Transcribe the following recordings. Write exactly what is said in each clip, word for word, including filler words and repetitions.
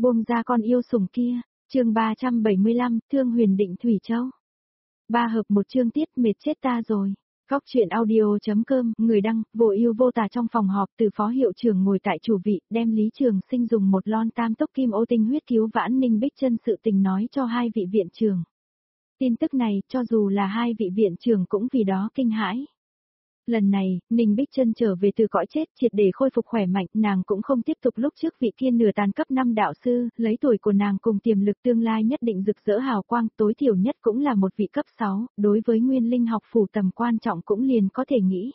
Buông ra con yêu sủng kia, chương ba trăm bảy mươi lăm, Thương Huyền Định Thủy Châu. Ba hợp một chương tiết mệt chết ta rồi. Góc truyện audio.com, người đăng, vô ưu vô tả. Trong phòng họp, từ phó hiệu trưởng ngồi tại chủ vị, đem Lý Trường Sinh dùng một lon tam tốc kim ô tinh huyết cứu vãn Ninh Bích Chân sự tình nói cho hai vị viện trưởng. Tin tức này, cho dù là hai vị viện trưởng cũng vì đó kinh hãi. Lần này, Ninh Bích Chân trở về từ cõi chết triệt để khôi phục khỏe mạnh, nàng cũng không tiếp tục lúc trước vị kia nửa tàn cấp năm đạo sư, lấy tuổi của nàng cùng tiềm lực tương lai nhất định rực rỡ hào quang, tối thiểu nhất cũng là một vị cấp sáu, đối với nguyên linh học phủ tầm quan trọng cũng liền có thể nghĩ.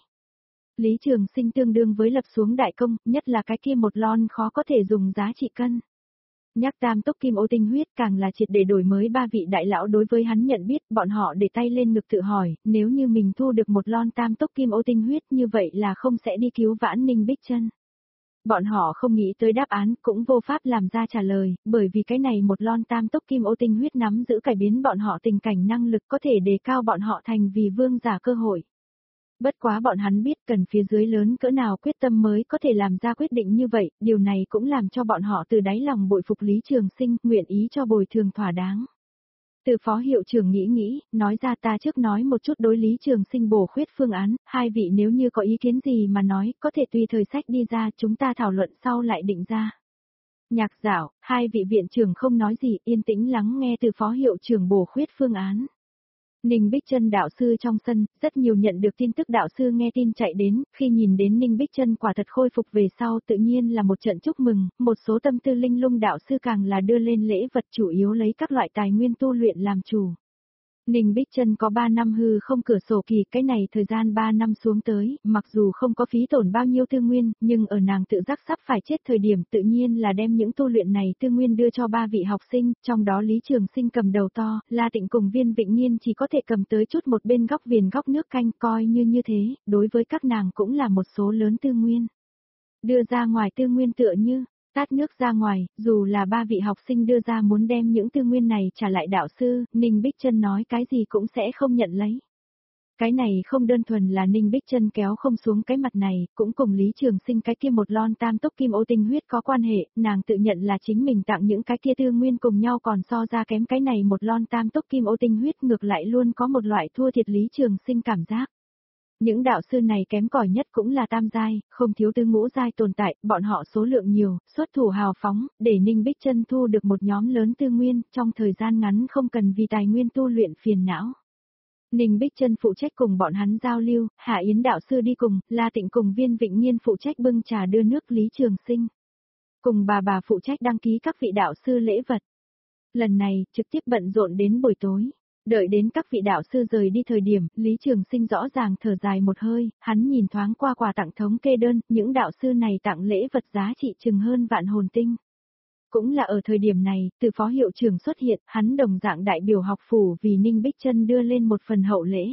Lý Trường Sinh tương đương với lập xuống đại công, nhất là cái kia một lon khó có thể dùng giá trị cân. Nhắc tam tốc kim ô tinh huyết càng là triệt để đổi mới ba vị đại lão đối với hắn nhận biết, bọn họ để tay lên ngực tự hỏi, nếu như mình thu được một lon tam tốc kim ô tinh huyết như vậy là không sẽ đi cứu vãn Ninh Bích Chân. Bọn họ không nghĩ tới đáp án, cũng vô pháp làm ra trả lời, bởi vì cái này một lon tam tốc kim ô tinh huyết nắm giữ cải biến bọn họ tình cảnh năng lực có thể đề cao bọn họ thành vì vương giả cơ hội. Bất quá bọn hắn biết cần phía dưới lớn cỡ nào quyết tâm mới có thể làm ra quyết định như vậy, điều này cũng làm cho bọn họ từ đáy lòng bội phục Lý Trường Sinh, nguyện ý cho bồi thường thỏa đáng. Từ phó hiệu trưởng nghĩ nghĩ, nói ra ta trước nói một chút đối Lý Trường Sinh bổ khuyết phương án, hai vị nếu như có ý kiến gì mà nói, có thể tùy thời sách đi ra, chúng ta thảo luận sau lại định ra. Nhạc Dạo, hai vị viện trưởng không nói gì, yên tĩnh lắng nghe từ phó hiệu trưởng bổ khuyết phương án. Ninh Bích Chân đạo sư trong sân, rất nhiều nhận được tin tức đạo sư nghe tin chạy đến, khi nhìn đến Ninh Bích Chân quả thật khôi phục về sau tự nhiên là một trận chúc mừng, một số tâm tư linh lung đạo sư càng là đưa lên lễ vật chủ yếu lấy các loại tài nguyên tu luyện làm chủ. Ninh Bích Chân có ba năm hư không cửa sổ kỳ, cái này thời gian ba năm xuống tới, mặc dù không có phí tổn bao nhiêu tư nguyên, nhưng ở nàng tự giác sắp phải chết thời điểm tự nhiên là đem những tu luyện này tư nguyên đưa cho ba vị học sinh, trong đó Lý Trường Sinh cầm đầu to, La Tịnh cùng Viên Vịnh Niên chỉ có thể cầm tới chút một bên góc viền góc nước canh, coi như như thế, đối với các nàng cũng là một số lớn tư nguyên. Đưa ra ngoài tư nguyên tựa như tát nước ra ngoài, dù là ba vị học sinh đưa ra muốn đem những tư nguyên này trả lại đạo sư, Ninh Bích Chân nói cái gì cũng sẽ không nhận lấy. Cái này không đơn thuần là Ninh Bích Chân kéo không xuống cái mặt này, cũng cùng Lý Trường Sinh cái kia một lon tam tốc kim ô tinh huyết có quan hệ, nàng tự nhận là chính mình tặng những cái kia tư nguyên cùng nhau còn so ra kém cái này một lon tam tốc kim ô tinh huyết ngược lại luôn có một loại thua thiệt Lý Trường Sinh cảm giác. Những đạo sư này kém cỏi nhất cũng là tam giai, không thiếu tứ ngũ giai tồn tại, bọn họ số lượng nhiều, xuất thủ hào phóng, để Ninh Bích Chân thu được một nhóm lớn tư nguyên, trong thời gian ngắn không cần vì tài nguyên tu luyện phiền não. Ninh Bích Chân phụ trách cùng bọn hắn giao lưu, Hạ Yến đạo sư đi cùng, La Tịnh cùng Viên Vịnh Niên phụ trách bưng trà đưa nước Lý Trường Sinh. Cùng bà bà phụ trách đăng ký các vị đạo sư lễ vật. Lần này, trực tiếp bận rộn đến buổi tối. Đợi đến các vị đạo sư rời đi thời điểm, Lý Trường Sinh rõ ràng thở dài một hơi, hắn nhìn thoáng qua quà tặng thống kê đơn, những đạo sư này tặng lễ vật giá trị chừng hơn vạn hồn tinh. Cũng là ở thời điểm này, từ phó hiệu trưởng xuất hiện, hắn đồng dạng đại biểu học phủ vì Ninh Bích Chân đưa lên một phần hậu lễ.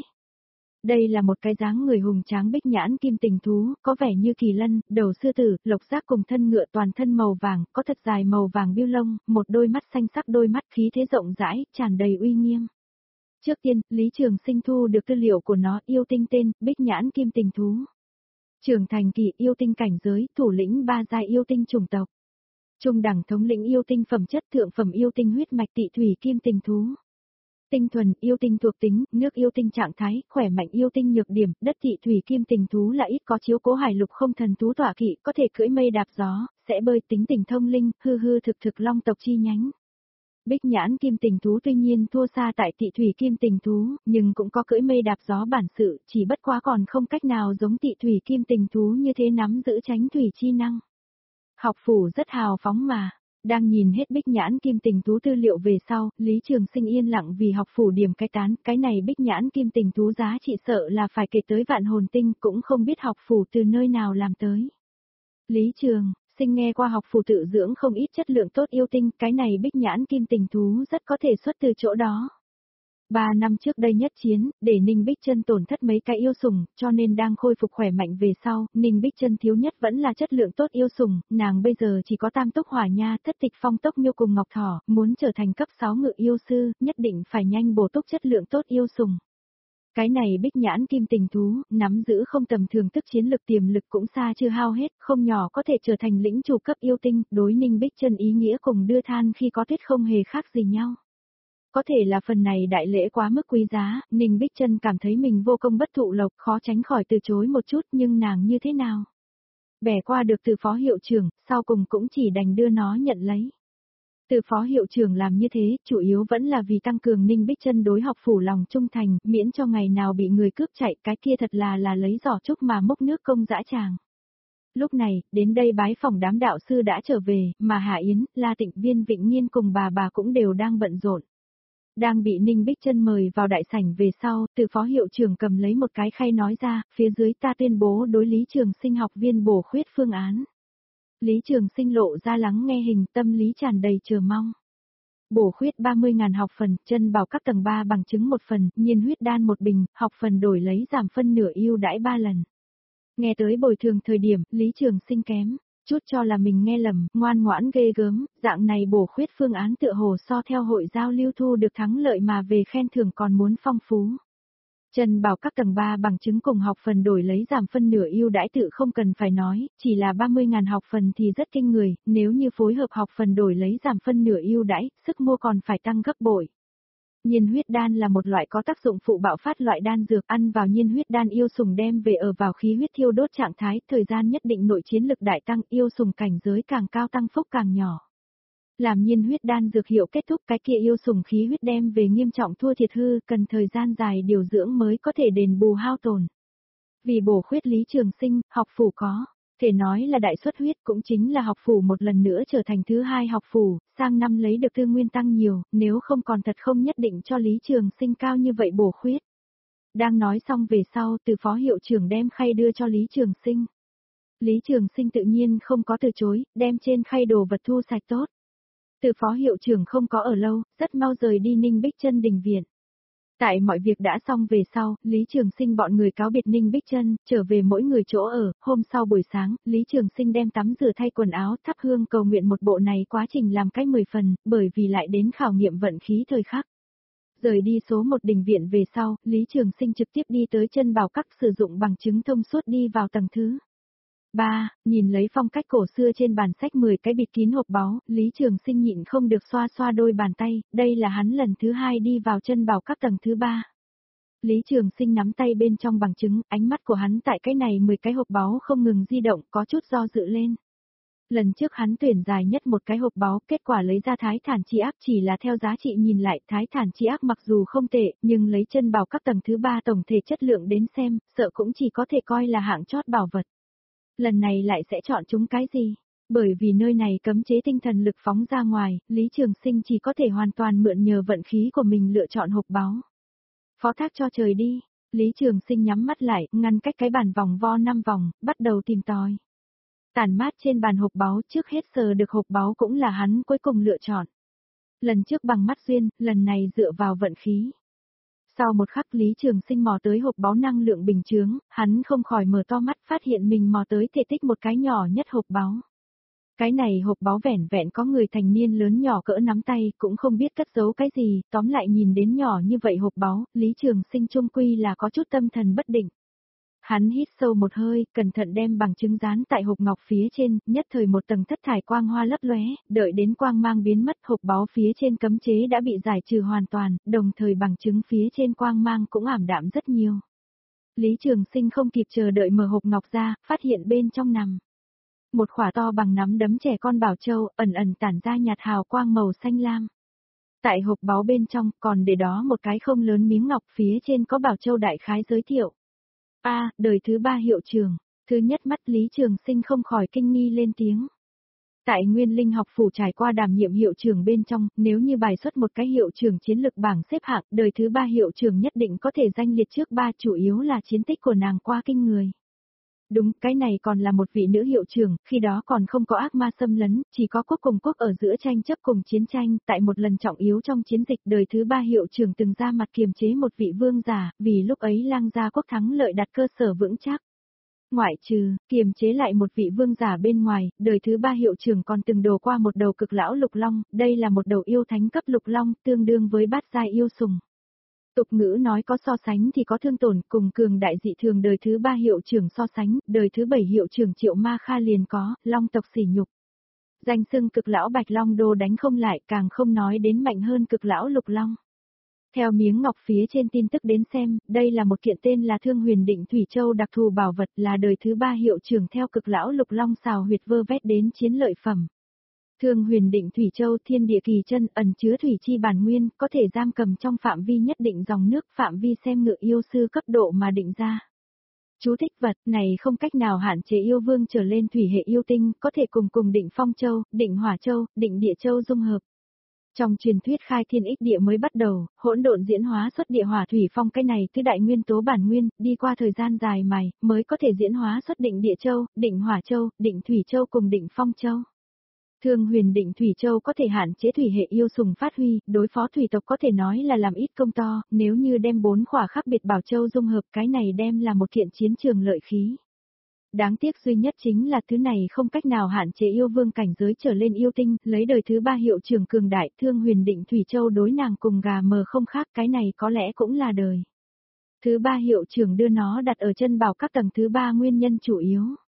Đây là một cái dáng người hùng tráng bích nhãn kim tình thú, có vẻ như kỳ lân, đầu sư tử, lộc giác cùng thân ngựa toàn thân màu vàng, có thật dài màu vàng biêu lông, một đôi mắt xanh sắc đôi mắt khí thế rộng rãi, tràn đầy uy nghiêm. Trước tiên, Lý Trường Sinh thu được tư liệu của nó, yêu tinh tên, bích nhãn kim tình thú. Trưởng thành kỳ yêu tinh cảnh giới, thủ lĩnh ba giai yêu tinh chủng tộc. Trung đẳng thống lĩnh yêu tinh phẩm chất, thượng phẩm yêu tinh huyết mạch tị thủy kim tình thú. Tinh thuần, yêu tinh thuộc tính, nước yêu tinh trạng thái, khỏe mạnh yêu tinh nhược điểm, đất tị thủy kim tình thú là ít có chiếu cố hải lục không thần thú tọa kỵ, có thể cưỡi mây đạp gió, sẽ bơi, tính tình thông linh, hư hư thực thực long tộc chi nhánh. Bích nhãn kim tình thú tuy nhiên thua xa tại tị thủy kim tình thú, nhưng cũng có cưỡi mây đạp gió bản sự, chỉ bất quá còn không cách nào giống tị thủy kim tình thú như thế nắm giữ tránh thủy chi năng. Học phủ rất hào phóng mà, đang nhìn hết bích nhãn kim tình thú tư liệu về sau, Lý Trường Sinh yên lặng vì học phủ điểm cái tán, cái này bích nhãn kim tình thú giá trị sợ là phải kể tới vạn hồn tinh, cũng không biết học phủ từ nơi nào làm tới. Lý Trường Sinh nghe qua học phủ tự dưỡng không ít chất lượng tốt yêu tinh, cái này bích nhãn kim tình thú rất có thể xuất từ chỗ đó. Ba năm trước đây nhất chiến, để Ninh Bích Chân tổn thất mấy cái yêu sủng, cho nên đang khôi phục khỏe mạnh về sau, Ninh Bích Chân thiếu nhất vẫn là chất lượng tốt yêu sủng, nàng bây giờ chỉ có tam tốc hỏa nha, thất tịch phong tốc miêu cùng ngọc thỏ, muốn trở thành cấp sáu ngự yêu sư, nhất định phải nhanh bổ túc chất lượng tốt yêu sủng. Cái này bích nhãn kim tình thú, nắm giữ không tầm thường tức chiến lực tiềm lực cũng xa chưa hao hết, không nhỏ có thể trở thành lĩnh chủ cấp yêu tinh, đối Ninh Bích Chân ý nghĩa cùng đưa than khi có tuyết không hề khác gì nhau. Có thể là phần này đại lễ quá mức quý giá, Ninh Bích Chân cảm thấy mình vô công bất thụ lộc, khó tránh khỏi từ chối một chút, nhưng nàng như thế nào? Bẻ qua được từ phó hiệu trưởng, sau cùng cũng chỉ đành đưa nó nhận lấy. Từ phó hiệu trưởng làm như thế, chủ yếu vẫn là vì tăng cường Ninh Bích Chân đối học phủ lòng trung thành, miễn cho ngày nào bị người cướp chạy, cái kia thật là là lấy giỏ trúc mà múc nước công dã tràng. Lúc này, đến đây bái phỏng đám đạo sư đã trở về, mà Hạ Yến, La Tịnh Viên Vịnh Nhiên cùng bà bà cũng đều đang bận rộn. Đang bị Ninh Bích Chân mời vào đại sảnh về sau, từ phó hiệu trưởng cầm lấy một cái khay nói ra, phía dưới ta tuyên bố đối Lý Trường Sinh học viên bổ khuyết phương án. Lý Trường Sinh lộ ra lắng nghe hình, tâm lý tràn đầy chờ mong. Bổ khuyết ba mươi ngàn học phần, chân bảo các tầng ba bằng chứng một phần, nhiên huyết đan một bình, học phần đổi lấy giảm phân nửa ưu đãi ba lần. Nghe tới bồi thường thời điểm, Lý Trường Sinh kém, chút cho là mình nghe lầm, ngoan ngoãn ghê gớm, dạng này bổ khuyết phương án tựa hồ so theo hội giao lưu thu được thắng lợi mà về khen thưởng còn muốn phong phú. Trần bảo các tầng ba bằng chứng cùng học phần đổi lấy giảm phân nửa ưu đãi tự không cần phải nói, chỉ là ba mươi ngàn học phần thì rất kinh người, nếu như phối hợp học phần đổi lấy giảm phân nửa ưu đãi, sức mua còn phải tăng gấp bội. Nhiên huyết đan là một loại có tác dụng phụ bạo phát loại đan dược, ăn vào nhiên huyết đan yêu sùng đem về ở vào khí huyết thiêu đốt trạng thái, thời gian nhất định nội chiến lực đại tăng, yêu sùng cảnh giới càng cao tăng phúc càng nhỏ. Làm nhiên huyết đan dược hiệu kết thúc cái kia yêu sùng khí huyết đem về nghiêm trọng thua thiệt hư, cần thời gian dài điều dưỡng mới có thể đền bù hao tổn. Vì bổ khuyết Lý Trường Sinh, học phủ có, thể nói là đại xuất huyết cũng chính là học phủ một lần nữa trở thành thứ hai học phủ, sang năm lấy được tư nguyên tăng nhiều, nếu không còn thật không nhất định cho Lý Trường Sinh cao như vậy bổ khuyết. Đang nói xong về sau, từ phó hiệu trưởng đem khay đưa cho Lý Trường Sinh. Lý Trường Sinh tự nhiên không có từ chối, đem trên khay đồ vật thu sạch tốt. Từ phó hiệu trưởng không có ở lâu, rất mau rời đi Ninh Bích Chân đình viện. Tại mọi việc đã xong về sau, Lý Trường Sinh bọn người cáo biệt Ninh Bích Chân, trở về mỗi người chỗ ở, hôm sau buổi sáng, Lý Trường Sinh đem tắm rửa thay quần áo, thắp hương cầu nguyện một bộ này quá trình làm cách mười phần, bởi vì lại đến khảo nghiệm vận khí thời khắc. Rời đi số một đình viện về sau, Lý Trường Sinh trực tiếp đi tới chân bảo các sử dụng bằng chứng thông suốt đi vào tầng thứ ba, nhìn lấy phong cách cổ xưa trên bàn sách mười cái bịt kín hộp báu, Lý Trường Sinh nhịn không được xoa xoa đôi bàn tay, đây là hắn lần thứ hai đi vào chân bảo các tầng thứ ba. Lý Trường Sinh nắm tay bên trong bằng chứng, ánh mắt của hắn tại cái này mười cái hộp báu không ngừng di động, có chút do dự lên. Lần trước hắn tuyển dài nhất một cái hộp báu, kết quả lấy ra thái thản chi ác, chỉ là theo giá trị nhìn lại, thái thản chi ác mặc dù không tệ, nhưng lấy chân bảo các tầng thứ ba tổng thể chất lượng đến xem, sợ cũng chỉ có thể coi là hạng chót bảo vật. Lần này lại sẽ chọn chúng cái gì? Bởi vì nơi này cấm chế tinh thần lực phóng ra ngoài, Lý Trường Sinh chỉ có thể hoàn toàn mượn nhờ vận khí của mình lựa chọn hộp báu. Phó thác cho trời đi, Lý Trường Sinh nhắm mắt lại, ngăn cách cái bàn vòng vo năm vòng, bắt đầu tìm tòi. Tản mát trên bàn hộp báu, trước hết sờ được hộp báu cũng là hắn cuối cùng lựa chọn. Lần trước bằng mắt duyên, lần này dựa vào vận khí. Sau một khắc Lý Trường Sinh mò tới hộp báu năng lượng bình chướng, hắn không khỏi mở to mắt phát hiện mình mò tới thể tích một cái nhỏ nhất hộp báu. Cái này hộp báu vẻn vẹn có người thành niên lớn nhỏ cỡ nắm tay, cũng không biết cất giấu cái gì, tóm lại nhìn đến nhỏ như vậy hộp báu, Lý Trường Sinh chung quy là có chút tâm thần bất định. Hắn hít sâu một hơi, cẩn thận đem bằng chứng dán tại hộp ngọc phía trên, nhất thời một tầng thất thải quang hoa lấp lóe, đợi đến quang mang biến mất, hộp báu phía trên cấm chế đã bị giải trừ hoàn toàn, đồng thời bằng chứng phía trên quang mang cũng ảm đạm rất nhiều. Lý Trường Sinh không kịp chờ đợi mở hộp ngọc ra, phát hiện bên trong nằm một khỏa to bằng nắm đấm trẻ con bảo châu, ẩn ẩn tản ra nhạt hào quang màu xanh lam. Tại hộp báu bên trong còn để đó một cái không lớn miếng ngọc, phía trên có bảo châu đại khái giới thiệu. A, à, đời thứ ba hiệu trưởng, thứ nhất mắt Lý Trường Sinh không khỏi kinh nghi lên tiếng. Tại Nguyên Linh học phủ trải qua đảm nhiệm hiệu trưởng bên trong, nếu như bài xuất một cái hiệu trưởng chiến lực bảng xếp hạng, đời thứ ba hiệu trưởng nhất định có thể danh liệt trước ba, chủ yếu là chiến tích của nàng qua kinh người. Đúng, cái này còn là một vị nữ hiệu trưởng, khi đó còn không có ác ma xâm lấn, chỉ có quốc cùng quốc ở giữa tranh chấp cùng chiến tranh, tại một lần trọng yếu trong chiến dịch đời thứ ba hiệu trưởng từng ra mặt kiềm chế một vị vương giả, vì lúc ấy Lang gia quốc thắng lợi đặt cơ sở vững chắc. Ngoại trừ, kiềm chế lại một vị vương giả bên ngoài, đời thứ ba hiệu trưởng còn từng đồ qua một đầu cực lão lục long, đây là một đầu yêu thánh cấp lục long, tương đương với bát giai yêu sùng. Tục ngữ nói có so sánh thì có thương tổn, cùng cường đại dị thường đời thứ ba hiệu trưởng so sánh, đời thứ bảy hiệu trưởng Triệu Ma Kha liền có, long tộc sỉ nhục. Danh xưng cực lão Bạch Long Đô đánh không lại, càng không nói đến mạnh hơn cực lão Lục Long. Theo miếng ngọc phía trên tin tức đến xem, đây là một kiện tên là Thương Huyền Định Thủy Châu đặc thù bảo vật, là đời thứ ba hiệu trưởng theo cực lão Lục Long xào huyệt vơ vét đến chiến lợi phẩm. Thương Huyền Định Thủy Châu thiên địa kỳ chân, ẩn chứa thủy chi bản nguyên, có thể giam cầm trong phạm vi nhất định dòng nước, phạm vi xem ngự yêu sư cấp độ mà định ra. Chú thích vật này không cách nào hạn chế yêu vương trở lên thủy hệ yêu tinh, có thể cùng cùng Định Phong Châu, Định Hỏa Châu, Định Địa Châu dung hợp. Trong truyền thuyết khai thiên ích địa mới bắt đầu, hỗn độn diễn hóa xuất địa hỏa thủy phong, cái này thứ đại nguyên tố bản nguyên, đi qua thời gian dài mài, mới có thể diễn hóa xuất Định Địa Châu, Định Hỏa Châu, Định Thủy Châu cùng Định Phong Châu. Thương Huyền Định Thủy Châu có thể hạn chế thủy hệ yêu sùng phát huy, đối phó thủy tộc có thể nói là làm ít công to, nếu như đem bốn khỏa khác biệt bảo châu dung hợp, cái này đem là một kiện chiến trường lợi khí. Đáng tiếc duy nhất chính là thứ này không cách nào hạn chế yêu vương cảnh giới trở lên yêu tinh, lấy đời thứ ba hiệu trưởng cường đại. Thương Huyền Định Thủy Châu đối nàng cùng gà mờ không khác, cái này có lẽ cũng là đời thứ ba hiệu trưởng đưa nó đặt ở chân bảo các tầng thứ ba nguyên nhân chủ yếu.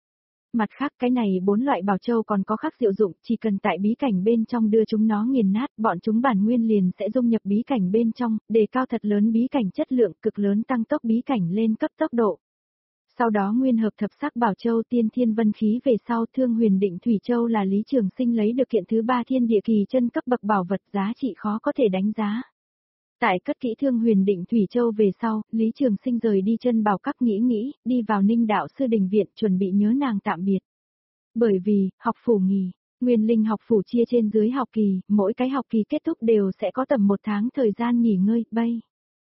Mặt khác cái này bốn loại bảo châu còn có khác diệu dụng, chỉ cần tại bí cảnh bên trong đưa chúng nó nghiền nát, bọn chúng bản nguyên liền sẽ dung nhập bí cảnh bên trong, đề cao thật lớn bí cảnh chất lượng, cực lớn tăng tốc bí cảnh lên cấp tốc độ. Sau đó nguyên hợp thập sắc bảo châu tiên thiên vân khí về sau. Thương Huyền Định Thủy Châu là Lý Trường Sinh lấy được kiện thứ ba thiên địa kỳ chân cấp bậc bảo vật, giá trị khó có thể đánh giá. Tại cất kỹ Thương Huyền Định Thủy Châu về sau, Lý Trường Sinh rời đi chân bảo các nghĩ nghĩ, đi vào Ninh đạo sư đình viện chuẩn bị nhớ nàng tạm biệt. Bởi vì, học phủ nghỉ, Nguyên Linh học phủ chia trên dưới học kỳ, mỗi cái học kỳ kết thúc đều sẽ có tầm một tháng thời gian nghỉ ngơi, bay.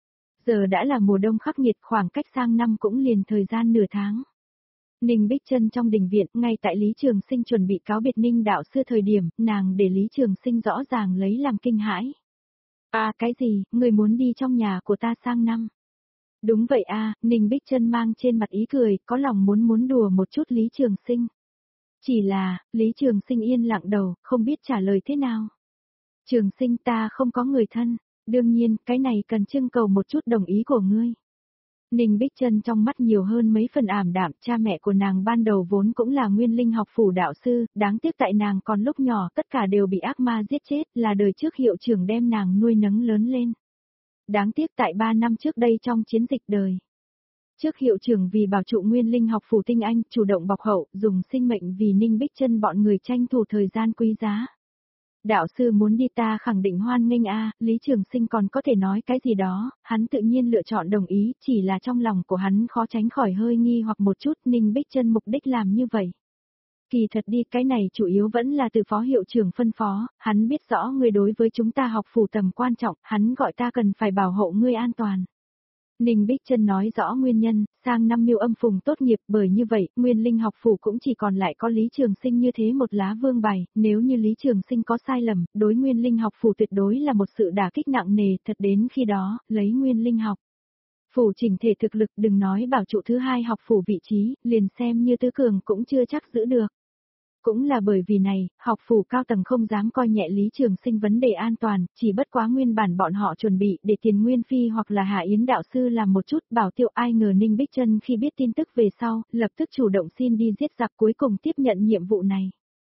Giờ đã là mùa đông khắc nghiệt, khoảng cách sang năm cũng liền thời gian nửa tháng. Ninh Bích Chân trong đình viện, ngay tại Lý Trường Sinh chuẩn bị cáo biệt Ninh đạo sư thời điểm, nàng để Lý Trường Sinh rõ ràng lấy làm kinh hãi. À cái gì, người muốn đi trong nhà của ta sang năm? Đúng vậy à, Ninh Bích Chân mang trên mặt ý cười, có lòng muốn muốn đùa một chút Lý Trường Sinh. Chỉ là, Lý Trường Sinh yên lặng đầu, không biết trả lời thế nào. Trường Sinh, ta không có người thân, đương nhiên, cái này cần trưng cầu một chút đồng ý của ngươi. Ninh Bích Chân trong mắt nhiều hơn mấy phần ảm đạm, cha mẹ của nàng ban đầu vốn cũng là Nguyên Linh học phủ đạo sư, đáng tiếc tại nàng còn lúc nhỏ tất cả đều bị ác ma giết chết, là đời trước hiệu trưởng đem nàng nuôi nấng lớn lên. Đáng tiếc tại ba năm trước đây trong chiến dịch đời trước, hiệu trưởng vì bảo trụ Nguyên Linh học phủ tinh anh, chủ động bọc hậu, dùng sinh mệnh vì Ninh Bích Chân bọn người tranh thủ thời gian quý giá. Đạo sư muốn đi, ta khẳng định hoan nghênh a. Lý Trường Sinh còn có thể nói cái gì đó, hắn tự nhiên lựa chọn đồng ý, chỉ là trong lòng của hắn khó tránh khỏi hơi nghi hoặc một chút. Ninh Bích Chân mục đích làm như vậy, kỳ thật đi, cái này chủ yếu vẫn là từ phó hiệu trưởng phân phó, hắn biết rõ ngươi đối với chúng ta học phủ tầm quan trọng, hắn gọi ta cần phải bảo hộ ngươi an toàn. Ninh Bích Chân nói rõ nguyên nhân, sang năm Miêu Âm Phùng tốt nghiệp, bởi như vậy, Nguyên Linh học phủ cũng chỉ còn lại có Lý Trường Sinh như thế một lá vương bài, nếu như Lý Trường Sinh có sai lầm, đối Nguyên Linh học phủ tuyệt đối là một sự đả kích nặng nề, thật đến khi đó, lấy Nguyên Linh học phủ chỉnh thể thực lực, đừng nói bảo trụ thứ hai học phủ vị trí, liền xem như tứ cường cũng chưa chắc giữ được. Cũng là bởi vì này, học phủ cao tầng không dám coi nhẹ Lý Trường Sinh vấn đề an toàn, chỉ bất quá nguyên bản bọn họ chuẩn bị để Tiền Nguyên Phi hoặc là Hạ Yến đạo sư làm một chút bảo tiêu, ai ngờ Ninh Bích Chân khi biết tin tức về sau, lập tức chủ động xin đi giết giặc, cuối cùng tiếp nhận nhiệm vụ này.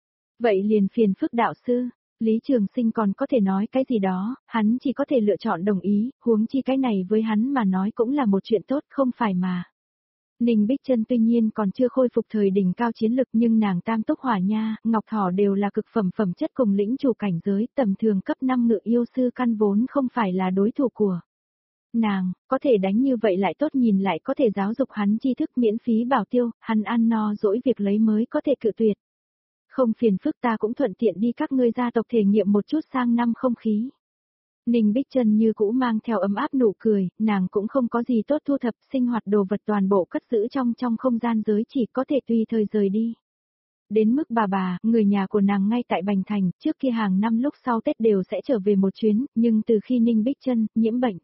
Vậy liền phiền phức đạo sư, Lý Trường Sinh còn có thể nói cái gì đó, hắn chỉ có thể lựa chọn đồng ý, huống chi cái này với hắn mà nói cũng là một chuyện tốt, không phải mà. Ninh Bích Chân tuy nhiên còn chưa khôi phục thời đỉnh cao chiến lực, nhưng nàng Tam Túc Hỏa Nha, Ngọc Thỏ đều là cực phẩm phẩm chất cùng lĩnh chủ cảnh giới, tầm thường cấp năm ngự yêu sư căn vốn không phải là đối thủ của nàng, có thể đánh như vậy lại tốt, nhìn lại có thể giáo dục hắn tri thức miễn phí bảo tiêu, hắn ăn no dỗi việc lấy mới có thể cự tuyệt. Không phiền phức, ta cũng thuận tiện đi các ngươi gia tộc thể nghiệm một chút sang năm không khí. Ninh Bích Chân như cũ mang theo ấm áp nụ cười, nàng cũng không có gì tốt thu thập, sinh hoạt đồ vật toàn bộ cất giữ trong trong không gian giới, chỉ có thể tùy thời rời đi. Đến mức bà bà, người nhà của nàng ngay tại Bành Thành, trước kia hàng năm lúc sau Tết đều sẽ trở về một chuyến, nhưng từ khi Ninh Bích Chân nhiễm bệnh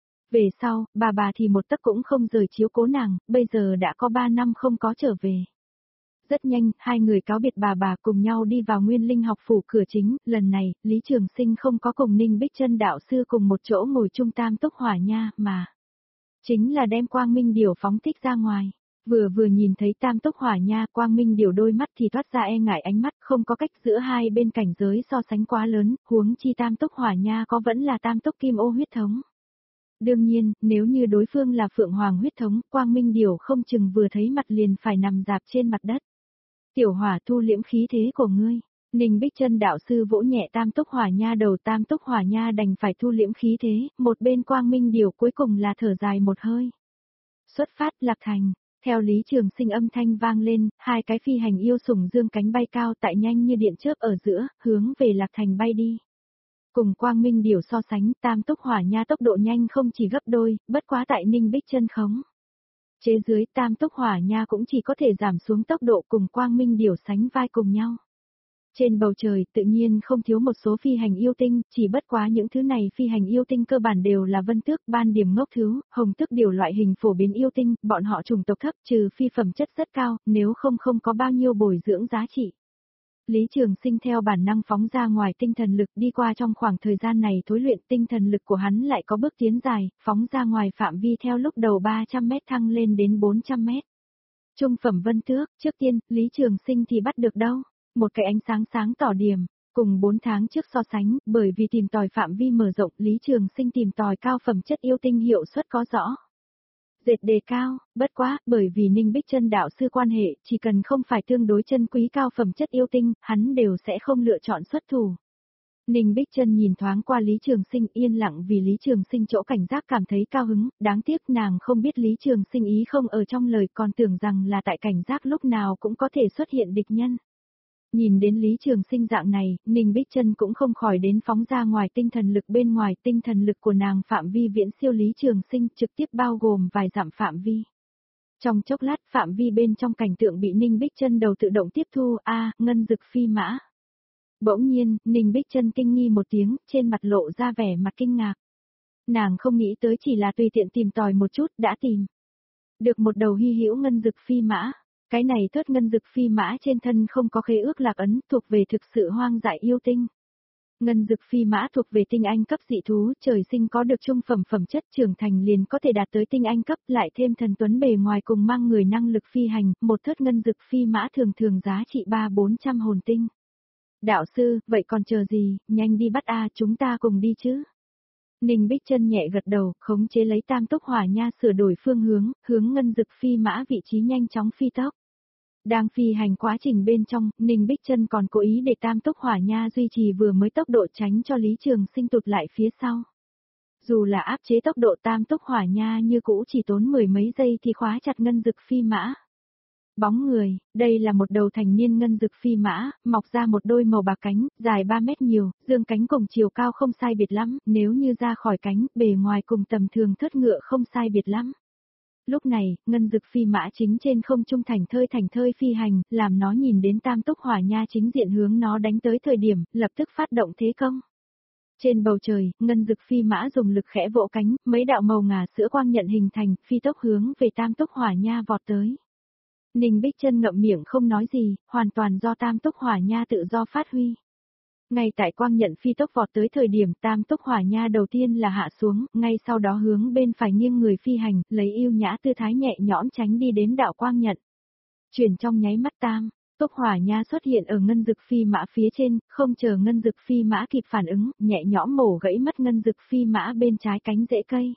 về sau, bà bà thì một tấc cũng không rời chiếu cố nàng, bây giờ đã có ba năm không có trở về. Rất nhanh, hai người cáo biệt bà bà cùng nhau đi vào Nguyên Linh học phủ cửa chính, lần này, Lý Trường Sinh không có cùng Ninh Bích Chân đạo sư cùng một chỗ ngồi chung tam túc hỏa nha, mà chính là đem Quang Minh Điểu phóng thích ra ngoài. Vừa vừa nhìn thấy tam túc hỏa nha, Quang Minh Điểu đôi mắt thì thoát ra e ngại ánh mắt, không có cách giữa hai bên cảnh giới so sánh quá lớn, huống chi tam túc hỏa nha có vẫn là tam túc kim ô huyết thống. Đương nhiên, nếu như đối phương là Phượng Hoàng huyết thống, Quang Minh Điểu không chừng vừa thấy mặt liền phải nằm dạp trên mặt đất. Tiểu hỏa thu liễm khí thế của ngươi. Ninh Bích Chân đạo sư vỗ nhẹ tam túc hỏa nha đầu, tam túc hỏa nha đành phải thu liễm khí thế, một bên Quang Minh Điểu cuối cùng là thở dài một hơi. Xuất phát Lạc Thành, theo Lý Trường Sinh âm thanh vang lên, hai cái phi hành yêu sủng dương cánh bay cao tại nhanh như điện chớp ở giữa, hướng về Lạc Thành bay đi. Cùng Quang Minh Điểu so sánh, tam túc hỏa nha tốc độ nhanh không chỉ gấp đôi, bất quá tại Ninh Bích Chân khống chế dưới, tam túc hỏa nha cũng chỉ có thể giảm xuống tốc độ cùng Quang Minh Điểu sánh vai cùng nhau. Trên bầu trời tự nhiên không thiếu một số phi hành yêu tinh, chỉ bất quá những thứ này phi hành yêu tinh cơ bản đều là vân tước, ban điểm ngốc thứ, hồng tước điều loại hình phổ biến yêu tinh, bọn họ chủng tộc thấp trừ phi phẩm chất rất cao, nếu không không có bao nhiêu bồi dưỡng giá trị. Lý Trường Sinh theo bản năng phóng ra ngoài tinh thần lực, đi qua trong khoảng thời gian này thối luyện, tinh thần lực của hắn lại có bước tiến dài, phóng ra ngoài phạm vi theo lúc đầu ba trăm mét thăng lên đến bốn trăm mét. Trung phẩm vân tước, trước tiên, Lý Trường Sinh thì bắt được đâu? Một cái ánh sáng sáng tỏ điểm, cùng bốn tháng trước so sánh, bởi vì tìm tòi phạm vi mở rộng, Lý Trường Sinh tìm tòi cao phẩm chất yêu tinh hiệu suất có rõ dệt đề cao, bất quá, bởi vì Ninh Bích Chân đạo sư quan hệ, chỉ cần không phải tương đối chân quý cao phẩm chất yêu tinh, hắn đều sẽ không lựa chọn xuất thủ. Ninh Bích Chân nhìn thoáng qua Lý Trường Sinh, yên lặng vì Lý Trường Sinh chỗ cảnh giác cảm thấy cao hứng, đáng tiếc nàng không biết Lý Trường Sinh ý không ở trong lời, còn tưởng rằng là tại cảnh giác lúc nào cũng có thể xuất hiện địch nhân. Nhìn đến Lý Trường Sinh dạng này, Ninh Bích Chân cũng không khỏi đến phóng ra ngoài tinh thần lực bên ngoài, tinh thần lực của nàng phạm vi viễn siêu Lý Trường Sinh, trực tiếp bao gồm vài dặm phạm vi. Trong chốc lát phạm vi bên trong cảnh tượng bị Ninh Bích Chân đầu tự động tiếp thu, a, à, ngân dực phi mã. Bỗng nhiên, Ninh Bích Chân kinh nghi một tiếng, trên mặt lộ ra vẻ mặt kinh ngạc. Nàng không nghĩ tới chỉ là tùy tiện tìm tòi một chút, đã tìm được một đầu hy hữu ngân dực phi mã. Cái này thớt ngân dực phi mã trên thân không có khế ước lạc ấn, thuộc về thực sự hoang dại yêu tinh. Ngân dực phi mã thuộc về tinh anh cấp dị thú, trời sinh có được trung phẩm phẩm chất, trưởng thành liền có thể đạt tới tinh anh cấp, lại thêm thần tuấn bề ngoài cùng mang người năng lực phi hành, một thớt ngân dực phi mã thường thường giá trị ba bốn trăm hồn tinh. Đạo sư, vậy còn chờ gì, nhanh đi bắt a, chúng ta cùng đi chứ. Ninh Bích Chân nhẹ gật đầu, khống chế lấy tam túc hỏa nha sửa đổi phương hướng, hướng ngân dực phi mã vị trí nhanh chóng phi tốc. Đang phi hành quá trình bên trong, Ninh Bích Chân còn cố ý để tam túc hỏa nha duy trì vừa mới tốc độ tránh cho Lý Trường Sinh tụt lại phía sau. Dù là áp chế tốc độ tam túc hỏa nha như cũ chỉ tốn mười mấy giây thì khóa chặt ngân dực phi mã. Bóng người, đây là một đầu thành niên ngân dực phi mã, mọc ra một đôi màu bạc cánh, dài ba mét nhiều, dương cánh cùng chiều cao không sai biệt lắm, nếu như ra khỏi cánh, bề ngoài cùng tầm thường thớt ngựa không sai biệt lắm. Lúc này, ngân dực phi mã chính trên không trung thành thơi thành thơi phi hành, làm nó nhìn đến tam túc hỏa nha chính diện hướng nó đánh tới thời điểm, lập tức phát động thế công. Trên bầu trời, ngân dực phi mã dùng lực khẽ vỗ cánh, mấy đạo màu ngà sữa quang nhận hình thành, phi tốc hướng về tam túc hỏa nha vọt tới. Ninh Bích Chân ngậm miệng không nói gì, hoàn toàn do tam túc hỏa nha tự do phát huy. Ngay tại quang nhận phi tốc vọt tới thời điểm tam túc hỏa nha đầu tiên là hạ xuống, ngay sau đó hướng bên phải nghiêng người phi hành, lấy yêu nhã tư thái nhẹ nhõm tránh đi đến đạo quang nhận. Chuyển trong nháy mắt tam, túc hỏa nha xuất hiện ở ngân dực phi mã phía trên, không chờ ngân dực phi mã kịp phản ứng, nhẹ nhõm mổ gãy mất ngân dực phi mã bên trái cánh rễ cây.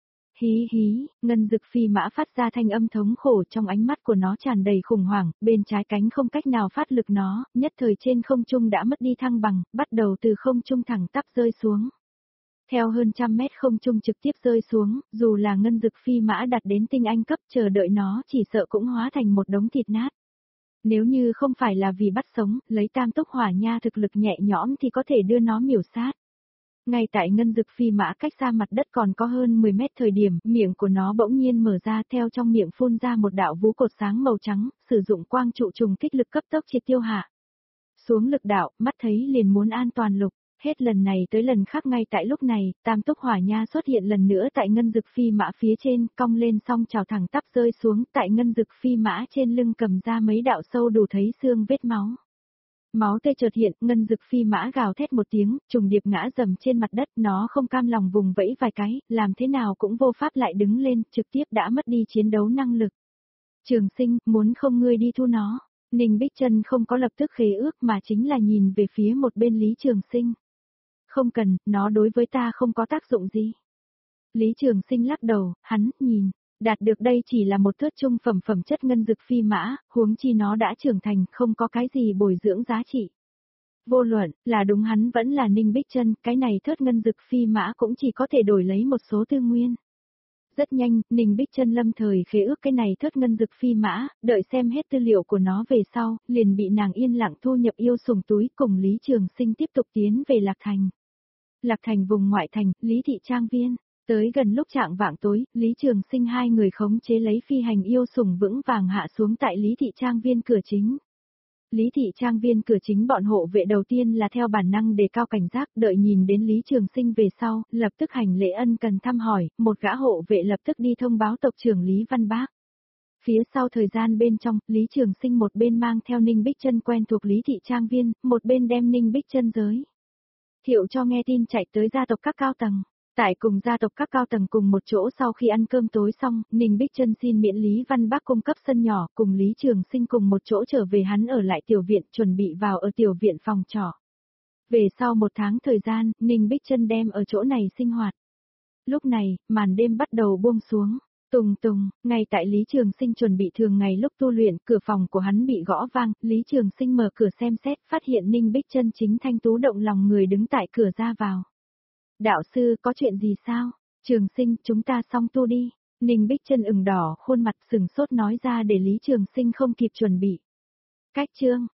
Hí hí, ngân dực phi mã phát ra thanh âm thống khổ, trong ánh mắt của nó tràn đầy khủng hoảng, bên trái cánh không cách nào phát lực nó, nhất thời trên không trung đã mất đi thăng bằng, bắt đầu từ không trung thẳng tắp rơi xuống. Theo hơn trăm mét không trung trực tiếp rơi xuống, dù là ngân dực phi mã đạt đến tinh anh cấp chờ đợi nó chỉ sợ cũng hóa thành một đống thịt nát. Nếu như không phải là vì bắt sống, lấy tam túc hỏa nha thực lực nhẹ nhõm thì có thể đưa nó miểu sát. Ngay tại ngân dực phi mã cách xa mặt đất còn có hơn mười mét thời điểm, miệng của nó bỗng nhiên mở ra, theo trong miệng phun ra một đạo vú cột sáng màu trắng, sử dụng quang trụ trùng kích lực cấp tốc triệt tiêu hạ. Xuống lực đạo, mắt thấy liền muốn an toàn lục. Hết lần này tới lần khác ngay tại lúc này, Tam Túc Hỏa Nha xuất hiện lần nữa tại ngân dực phi mã phía trên, cong lên xong trào thẳng tắp rơi xuống, tại ngân dực phi mã trên lưng cầm ra mấy đạo sâu đủ thấy xương vết máu. Máu tê chợt hiện, ngân dực phi mã gào thét một tiếng, trùng điệp ngã dầm trên mặt đất, nó không cam lòng vùng vẫy vài cái, làm thế nào cũng vô pháp lại đứng lên, trực tiếp đã mất đi chiến đấu năng lực. Trường Sinh, muốn không ngươi đi thu nó. Ninh Bích Trân không có lập tức khế ước mà chính là nhìn về phía một bên Lý Trường Sinh. Không cần, nó đối với ta không có tác dụng gì. Lý Trường Sinh lắc đầu, hắn, nhìn, đạt được đây chỉ là một thớt trung phẩm phẩm chất ngân dực phi mã, huống chi nó đã trưởng thành, không có cái gì bồi dưỡng giá trị. Vô luận, là đúng hắn vẫn là Ninh Bích Trân, cái này thớt ngân dực phi mã cũng chỉ có thể đổi lấy một số tư nguyên. Rất nhanh, Ninh Bích Trân lâm thời khế ước cái này thớt ngân dực phi mã, đợi xem hết tư liệu của nó về sau, liền bị nàng yên lặng thu nhập yêu sủng túi cùng Lý Trường Sinh tiếp tục tiến về Lạc Thành. Lạc Thành vùng ngoại thành, Lý Thị Trang Viên, tới gần lúc trạng vạng tối, Lý Trường Sinh hai người khống chế lấy phi hành yêu sủng vững vàng hạ xuống tại Lý Thị Trang Viên cửa chính. Lý Thị Trang Viên cửa chính bọn hộ vệ đầu tiên là theo bản năng đề cao cảnh giác, đợi nhìn đến Lý Trường Sinh về sau, lập tức hành lễ ân cần thăm hỏi, một gã hộ vệ lập tức đi thông báo tộc trưởng Lý Văn Bác. Phía sau thời gian bên trong, Lý Trường Sinh một bên mang theo Ninh Bích Trân quen thuộc Lý Thị Trang Viên, một bên đem Ninh Bích Trân giới thiệu cho nghe tin chạy tới gia tộc các cao tầng. Tại cùng gia tộc các cao tầng cùng một chỗ sau khi ăn cơm tối xong, Ninh Bích Trân xin miễn Lý Văn Bác cung cấp sân nhỏ, cùng Lý Trường Sinh cùng một chỗ trở về hắn ở lại tiểu viện, chuẩn bị vào ở tiểu viện phòng trọ. Về sau một tháng thời gian, Ninh Bích Trân đem ở chỗ này sinh hoạt. Lúc này, màn đêm bắt đầu buông xuống. Tùng tùng, ngay tại Lý Trường Sinh chuẩn bị thường ngày lúc tu luyện, cửa phòng của hắn bị gõ vang, Lý Trường Sinh mở cửa xem xét, phát hiện Ninh Bích Trân chính thanh tú động lòng người đứng tại cửa ra vào. Đạo sư, có chuyện gì sao? Trường Sinh, chúng ta xong tu đi. Ninh Bích Trân ửng đỏ, khuôn mặt sừng sốt nói ra để Lý Trường Sinh không kịp chuẩn bị. Cách chương,